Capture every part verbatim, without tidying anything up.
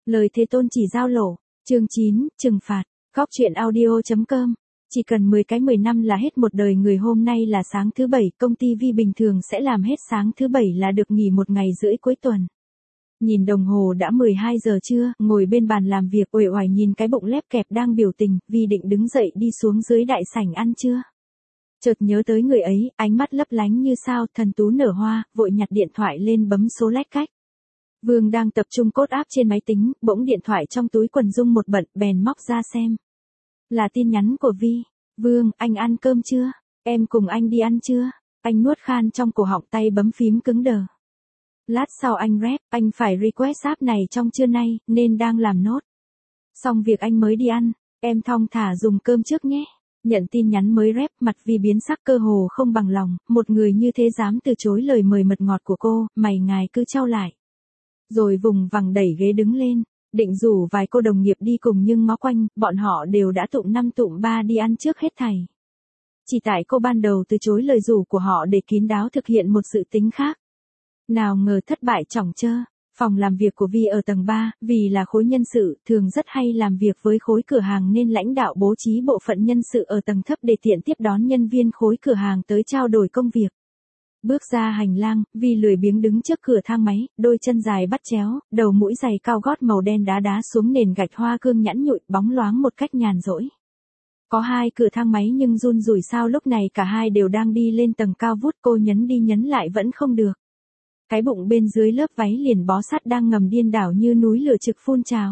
Lời Thế Tôn chỉ giao lộ, chương chín, trừng phạt, góc truyện audio.com. Chỉ cần mười cái mười năm là hết một đời người, hôm nay là sáng thứ bảy, công ty Vi bình thường sẽ làm hết sáng thứ bảy là được nghỉ một ngày rưỡi cuối tuần. Nhìn đồng hồ đã mười hai giờ trưa, ngồi bên bàn làm việc uể oải nhìn cái bụng lép kẹp đang biểu tình, Vi định đứng dậy đi xuống dưới đại sảnh ăn trưa. Chợt nhớ tới người ấy, ánh mắt lấp lánh như sao, thần tú nở hoa, vội nhặt điện thoại lên bấm số lách cách. Vương đang tập trung code app trên máy tính, bỗng điện thoại trong túi quần rung một bận, bèn móc ra xem. Là tin nhắn của Vi. Vương, anh ăn cơm chưa? Em cùng anh đi ăn chưa? Anh nuốt khan trong cổ họng, tay bấm phím cứng đờ. Lát sau anh rep, anh phải request app này trong trưa nay, nên đang làm nốt. Xong việc anh mới đi ăn, em thong thả dùng cơm trước nhé. Nhận tin nhắn mới rep, mặt Vi biến sắc cơ hồ không bằng lòng, một người như thế dám từ chối lời mời mật ngọt của cô, mày ngài cứ trao lại. Rồi vùng vằng đẩy ghế đứng lên, định rủ vài cô đồng nghiệp đi cùng nhưng ngó quanh, bọn họ đều đã tụm năm tụm ba đi ăn trước hết thảy. Chỉ tại cô ban đầu từ chối lời rủ của họ để kín đáo thực hiện một dự tính khác. Nào ngờ thất bại chỏng chơ. Phòng làm việc của Vi ở tầng ba, vì là khối nhân sự, thường rất hay làm việc với khối cửa hàng nên lãnh đạo bố trí bộ phận nhân sự ở tầng thấp để tiện tiếp đón nhân viên khối cửa hàng tới trao đổi công việc. Bước ra hành lang, Vi lười biếng đứng trước cửa thang máy, đôi chân dài bắt chéo, đầu mũi giày cao gót màu đen đá đá xuống nền gạch hoa cương nhẵn nhụi, bóng loáng một cách nhàn rỗi. Có hai cửa thang máy nhưng run rủi sao lúc này cả hai đều đang đi lên tầng cao vút, cô nhấn đi nhấn lại vẫn không được. Cái bụng bên dưới lớp váy liền bó sát đang ngầm điên đảo như núi lửa trực phun trào.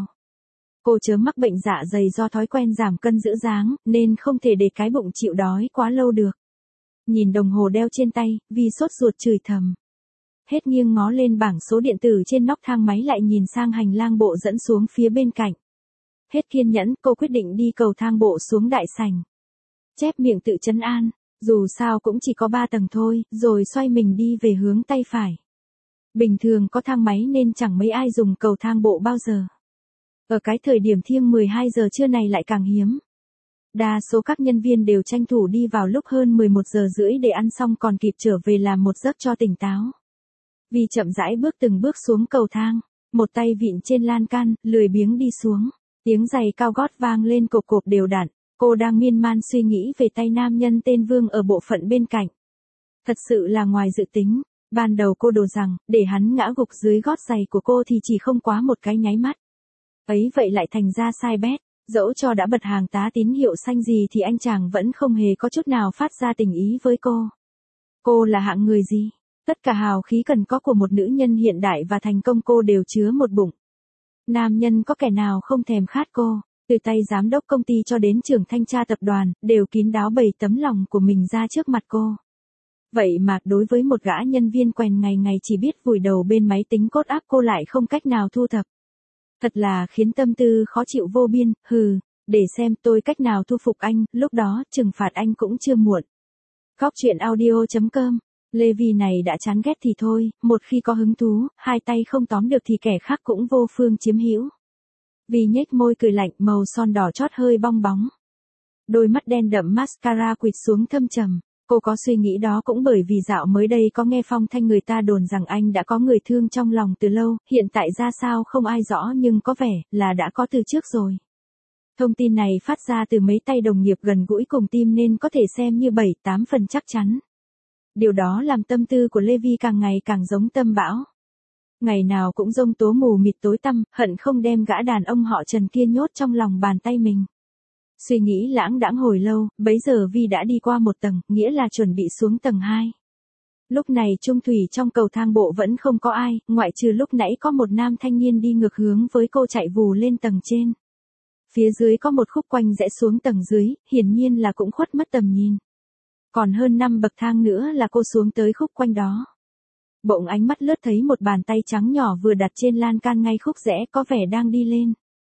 Cô chớ mắc bệnh dạ dày do thói quen giảm cân giữ dáng, nên không thể để cái bụng chịu đói quá lâu được. Nhìn đồng hồ đeo trên tay, Vi sốt ruột chửi thầm. Hết nghiêng ngó lên bảng số điện tử trên nóc thang máy lại nhìn sang hành lang bộ dẫn xuống phía bên cạnh. Hết kiên nhẫn, cô quyết định đi cầu thang bộ xuống đại sảnh. Chép miệng tự trấn an, dù sao cũng chỉ có ba tầng thôi, rồi xoay mình đi về hướng tay phải. Bình thường có thang máy nên chẳng mấy ai dùng cầu thang bộ bao giờ. Ở cái thời điểm thiêng mười hai giờ trưa này lại càng hiếm. Đa số các nhân viên đều tranh thủ đi vào lúc hơn mười một giờ rưỡi để ăn xong còn kịp trở về làm một giấc cho tỉnh táo. Vi chậm rãi bước từng bước xuống cầu thang, một tay vịn trên lan can, lười biếng đi xuống. Tiếng giày cao gót vang lên cộp cộp đều đặn, cô đang miên man suy nghĩ về tay nam nhân tên Vương ở bộ phận bên cạnh. Thật sự là ngoài dự tính, ban đầu cô đổ rằng, để hắn ngã gục dưới gót giày của cô thì chỉ không quá một cái nháy mắt. Ấy vậy lại thành ra sai bét. Dẫu cho đã bật hàng tá tín hiệu xanh gì thì anh chàng vẫn không hề có chút nào phát ra tình ý với cô. Cô là hạng người gì? Tất cả hào khí cần có của một nữ nhân hiện đại và thành công cô đều chứa một bụng. Nam nhân có kẻ nào không thèm khát cô, từ tay giám đốc công ty cho đến trưởng thanh tra tập đoàn, đều kín đáo bày tấm lòng của mình ra trước mặt cô. Vậy mà đối với một gã nhân viên quèn ngày ngày chỉ biết vùi đầu bên máy tính code app cô lại không cách nào thu thập. Thật là khiến tâm tư khó chịu vô biên, hừ, để xem tôi cách nào thu phục anh, lúc đó trừng phạt anh cũng chưa muộn. Góc truyện audio.com, Lê Vi này đã chán ghét thì thôi, một khi có hứng thú, hai tay không tóm được thì kẻ khác cũng vô phương chiếm hữu. Vi nhếch môi cười lạnh, màu son đỏ chót hơi bong bóng. Đôi mắt đen đậm mascara quỵt xuống thâm trầm. Cô có suy nghĩ đó cũng bởi vì dạo mới đây có nghe phong thanh người ta đồn rằng anh đã có người thương trong lòng từ lâu, hiện tại ra sao không ai rõ nhưng có vẻ là đã có từ trước rồi. Thông tin này phát ra từ mấy tay đồng nghiệp gần gũi cùng team nên có thể xem như bảy tám phần chắc chắn. Điều đó làm tâm tư của Lê Vi càng ngày càng giống tâm bão. Ngày nào cũng giông tố mù mịt tối tăm, hận không đem gã đàn ông họ Trần kia nhốt trong lòng bàn tay mình. Suy nghĩ lãng đãng hồi lâu, bấy giờ Vi đã đi qua một tầng, nghĩa là chuẩn bị xuống tầng hai. Lúc này trung thủy trong cầu thang bộ vẫn không có ai, ngoại trừ lúc nãy có một nam thanh niên đi ngược hướng với cô chạy vù lên tầng trên. Phía dưới có một khúc quanh rẽ xuống tầng dưới, hiển nhiên là cũng khuất mất tầm nhìn. Còn hơn năm bậc thang nữa là cô xuống tới khúc quanh đó. Bỗng ánh mắt lướt thấy một bàn tay trắng nhỏ vừa đặt trên lan can ngay khúc rẽ có vẻ đang đi lên.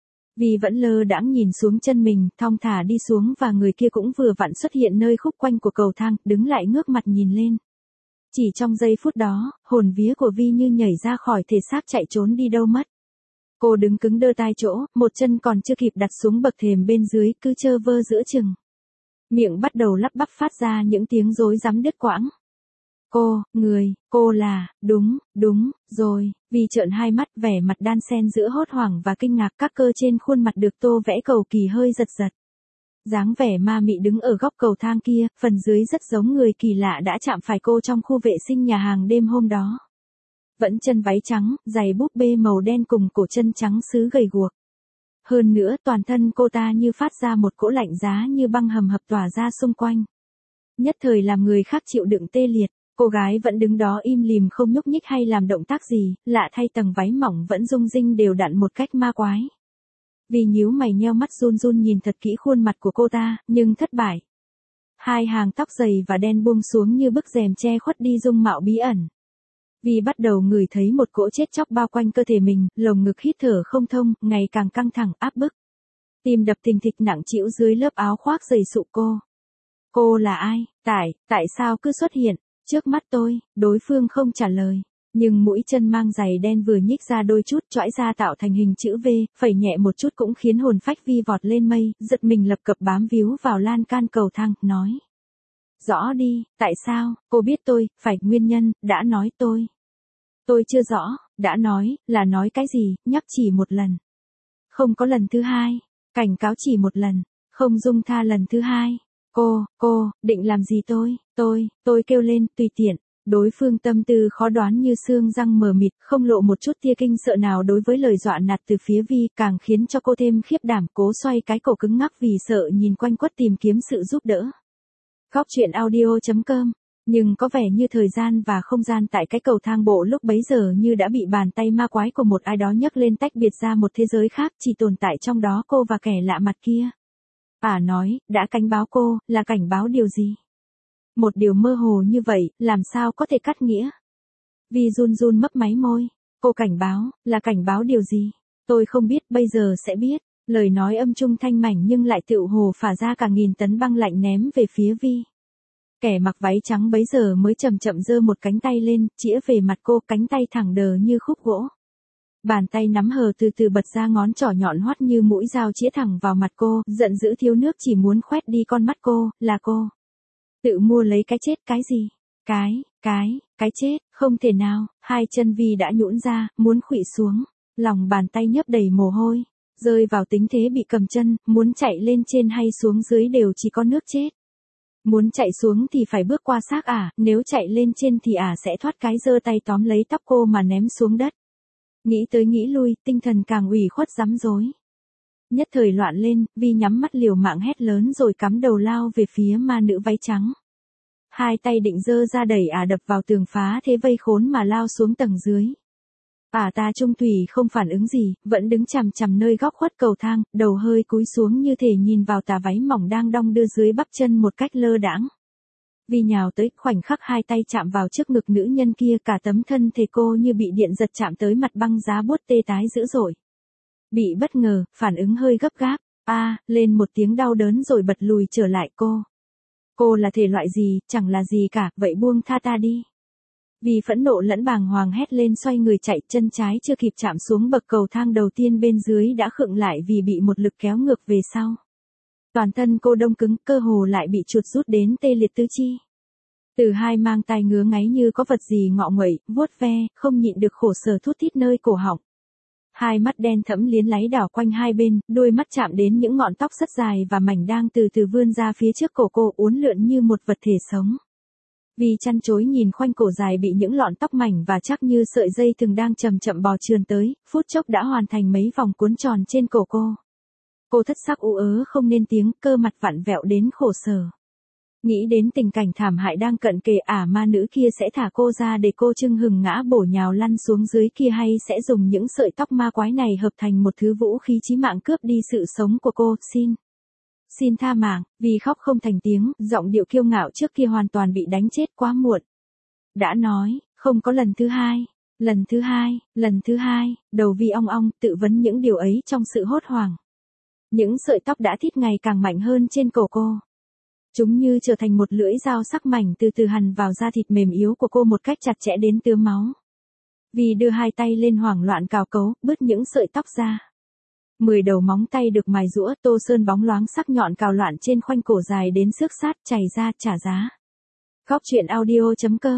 Vi vẫn lơ đãng nhìn xuống chân mình, thong thả đi xuống và người kia cũng vừa vặn xuất hiện nơi khúc quanh của cầu thang, đứng lại ngước mặt nhìn lên. Chỉ trong giây phút đó, hồn vía của Vi như nhảy ra khỏi thể xác chạy trốn đi đâu mất. Cô đứng cứng đơ tai chỗ, một chân còn chưa kịp đặt xuống bậc thềm bên dưới, cứ trơ vơ giữa chừng. Miệng bắt đầu lắp bắp phát ra những tiếng rối rắm đứt quãng. cô, người, cô là, đúng, đúng, rồi, vì trợn hai mắt vẻ mặt đan xen giữa hốt hoảng và kinh ngạc các cơ trên khuôn mặt được tô vẽ cầu kỳ hơi giật giật. Dáng vẻ ma mị đứng ở góc cầu thang kia, phần dưới rất giống người kỳ lạ đã chạm phải cô trong khu vệ sinh nhà hàng đêm hôm đó. Vẫn chân váy trắng, giày búp bê màu đen cùng cổ chân trắng sứ gầy guộc. Hơn nữa toàn thân cô ta như phát ra một cỗ lạnh giá như băng hầm hập tỏa ra xung quanh. Nhất thời làm người khác chịu đựng tê liệt, cô gái vẫn đứng đó im lìm không nhúc nhích hay làm động tác gì, lạ thay tầng váy mỏng vẫn rung rinh đều đặn một cách ma quái. Vì nhíu mày nheo mắt run run nhìn thật kỹ khuôn mặt của cô ta, nhưng thất bại. Hai hàng tóc dày và đen buông xuống như bức rèm che khuất đi dung mạo bí ẩn. Vì bắt đầu ngửi thấy một cỗ chết chóc bao quanh cơ thể mình, lồng ngực hít thở không thông, ngày càng căng thẳng áp bức. Tim đập thình thịch nặng trĩu dưới lớp áo khoác dày sụ cô. Cô là ai? Tại, tại sao cứ xuất hiện trước mắt tôi? Đối phương không trả lời. Nhưng mũi chân mang giày đen vừa nhích ra đôi chút chõi ra tạo thành hình chữ V, phẩy nhẹ một chút cũng khiến hồn phách Vi vọt lên mây, giật mình lập cập bám víu vào lan can cầu thang, nói. Rõ đi, tại sao, cô biết tôi, phải, nguyên nhân, đã nói tôi. Tôi chưa rõ, đã nói, là nói cái gì, nhắc chỉ một lần. Không có lần thứ hai, cảnh cáo chỉ một lần, không dung tha lần thứ hai. Cô, cô, định làm gì tôi, tôi, tôi kêu lên, tùy tiện. Đối phương tâm tư khó đoán như xương răng mờ mịt, không lộ một chút tia kinh sợ nào đối với lời dọa nạt từ phía Vi, càng khiến cho cô thêm khiếp đảm, cố xoay cái cổ cứng ngắc vì sợ nhìn quanh quất tìm kiếm sự giúp đỡ. Góc truyện audio chấm com. Nhưng có vẻ như thời gian và không gian tại cái cầu thang bộ lúc bấy giờ như đã bị bàn tay ma quái của một ai đó nhấc lên tách biệt ra một thế giới khác, chỉ tồn tại trong đó cô và kẻ lạ mặt kia. À nói, đã cảnh báo cô, là cảnh báo điều gì? Một điều mơ hồ như vậy, làm sao có thể cắt nghĩa? Vi run run mấp máy môi. Cô cảnh báo, là cảnh báo điều gì? Tôi không biết, bây giờ sẽ biết. Lời nói âm trung thanh mảnh nhưng lại tựu hồ phả ra cả nghìn tấn băng lạnh ném về phía Vi. Kẻ mặc váy trắng bấy giờ mới chậm chậm giơ một cánh tay lên, chĩa về mặt cô, cánh tay thẳng đờ như khúc gỗ. Bàn tay nắm hờ từ từ bật ra ngón trỏ nhọn hoắt như mũi dao chĩa thẳng vào mặt cô, giận dữ thiếu nước chỉ muốn khoét đi con mắt cô, là cô. Tự mua lấy cái chết cái gì? Cái, cái, cái chết, không thể nào, hai chân Vi đã nhũn ra, muốn khuỵu xuống, lòng bàn tay nhấp đầy mồ hôi, rơi vào tính thế bị cầm chân, muốn chạy lên trên hay xuống dưới đều chỉ có nước chết. Muốn chạy xuống thì phải bước qua xác ả, nếu chạy lên trên thì ả sẽ thoát cái giơ tay tóm lấy tóc cô mà ném xuống đất. Nghĩ tới nghĩ lui, tinh thần càng ủy khuất rắm rối. Nhất thời loạn lên, Vi nhắm mắt liều mạng hét lớn rồi cắm đầu lao về phía ma nữ váy trắng. Hai tay định giơ ra đẩy ả đập vào tường phá thế vây khốn mà lao xuống tầng dưới. Ả ta trung thủy không phản ứng gì, vẫn đứng chằm chằm nơi góc khuất cầu thang, đầu hơi cúi xuống như thể nhìn vào tà váy mỏng đang đong đưa dưới bắp chân một cách lơ đãng. Vi nhào tới, khoảnh khắc hai tay chạm vào trước ngực nữ nhân kia, cả tấm thân thể cô như bị điện giật chạm tới mặt băng giá buốt tê tái dữ dội. Bị bất ngờ, phản ứng hơi gấp gáp, a, lên một tiếng đau đớn rồi bật lùi trở lại cô. Cô là thể loại gì, chẳng là gì cả, vậy buông tha ta đi. Vì phẫn nộ lẫn bàng hoàng hét lên xoay người chạy, chân trái chưa kịp chạm xuống bậc cầu thang đầu tiên bên dưới đã khựng lại vì bị một lực kéo ngược về sau. Toàn thân cô đông cứng, cơ hồ lại bị chuột rút đến tê liệt tứ chi. Từ hai mang tai ngứa ngáy như có vật gì ngọ nguậy, vuốt ve, không nhịn được khổ sở thút thít nơi cổ họng. Hai mắt đen thẫm liến láy đảo quanh hai bên, đôi mắt chạm đến những ngọn tóc rất dài và mảnh đang từ từ vươn ra phía trước cổ cô, uốn lượn như một vật thể sống. Vì chăn chối nhìn khoanh cổ dài bị những lọn tóc mảnh và chắc như sợi dây thừng đang chậm chậm bò trườn tới, phút chốc đã hoàn thành mấy vòng cuốn tròn trên cổ cô. Cô thất sắc ú ớ không nên tiếng, cơ mặt vặn vẹo đến khổ sở. Nghĩ đến tình cảnh thảm hại đang cận kề, ả ma nữ kia sẽ thả cô ra để cô chưng hừng ngã bổ nhào lăn xuống dưới kia, hay sẽ dùng những sợi tóc ma quái này hợp thành một thứ vũ khí chí mạng cướp đi sự sống của cô. Xin. Xin tha mạng, vì khóc không thành tiếng, giọng điệu kiêu ngạo trước kia hoàn toàn bị đánh chết quá muộn. Đã nói, không có lần thứ hai, lần thứ hai, lần thứ hai, đầu Vi ong ong, tự vấn những điều ấy trong sự hốt hoảng. Những sợi tóc đã thít ngày càng mạnh hơn trên cổ cô. Chúng như trở thành một lưỡi dao sắc mảnh từ từ hằn vào da thịt mềm yếu của cô một cách chặt chẽ đến tứa máu. Vi đưa hai tay lên hoảng loạn cào cấu, bứt những sợi tóc ra. Mười đầu móng tay được mài rũa, tô sơn bóng loáng sắc nhọn cào loạn trên khoanh cổ dài đến xước sát, chảy ra, trả giá. Góc truyện audio chấm com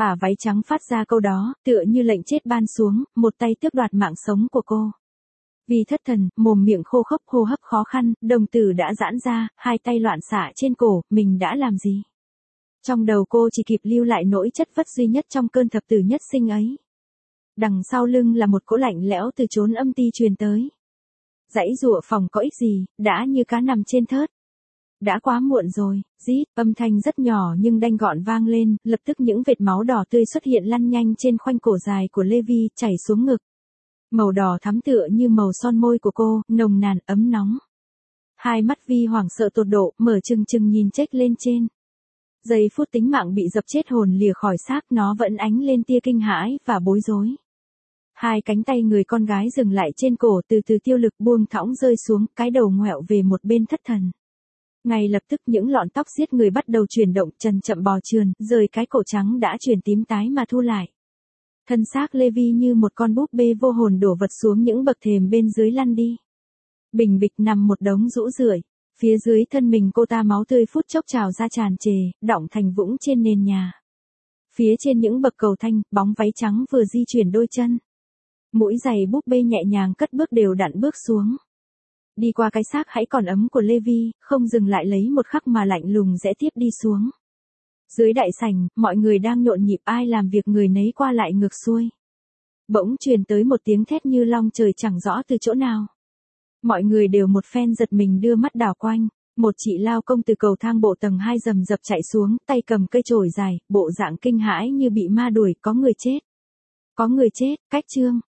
Ả váy trắng phát ra câu đó, tựa như lệnh chết ban xuống, một tay tước đoạt mạng sống của cô. Vì thất thần, mồm miệng khô khốc, hô hấp khó khăn, đồng tử đã giãn ra, hai tay loạn xạ trên cổ, mình đã làm gì? Trong đầu cô chỉ kịp lưu lại nỗi chất vất duy nhất trong cơn thập tử nhất sinh ấy. Đằng sau lưng là một cỗ lạnh lẽo từ chốn âm ti truyền tới. Dãy dụa phòng có ích gì, đã như cá nằm trên thớt. Đã quá muộn rồi, rít, âm thanh rất nhỏ nhưng đanh gọn vang lên, lập tức những vệt máu đỏ tươi xuất hiện lăn nhanh trên khoanh cổ dài của Levi, chảy xuống ngực. Màu đỏ thắm tựa như màu son môi của cô, nồng nàn, ấm nóng. Hai mắt Vi hoảng sợ tột độ, mở trừng trừng nhìn chếch lên trên. Giây phút tính mạng bị dập chết hồn lìa khỏi xác, nó vẫn ánh lên tia kinh hãi và bối rối. Hai cánh tay người con gái dừng lại trên cổ, từ từ tiêu lực buông thõng rơi xuống, cái đầu ngoẹo về một bên thất thần. Ngay lập tức những lọn tóc giết người bắt đầu chuyển động, chần chậm bò trườn, rời cái cổ trắng đã chuyển tím tái mà thu lại. Thân xác Levi như một con búp bê vô hồn đổ vật xuống những bậc thềm bên dưới lăn đi. Bình bịch nằm một đống rũ rượi, phía dưới thân mình cô ta máu tươi phút chốc trào ra tràn trề, đọng thành vũng trên nền nhà. Phía trên những bậc cầu thanh, bóng váy trắng vừa di chuyển đôi chân. Mũi giày búp bê nhẹ nhàng cất bước đều đặn bước xuống. Đi qua cái xác hãy còn ấm của Levi, không dừng lại lấy một khắc mà lạnh lùng rẽ tiếp đi xuống. Dưới đại sảnh, mọi người đang nhộn nhịp, ai làm việc người nấy qua lại ngược xuôi. Bỗng truyền tới một tiếng thét như long trời chẳng rõ từ chỗ nào. Mọi người đều một phen giật mình đưa mắt đảo quanh. Một chị lao công từ cầu thang bộ tầng hai rầm rập chạy xuống, tay cầm cây chổi dài, bộ dạng kinh hãi như bị ma đuổi, có người chết. Có người chết, cách trương.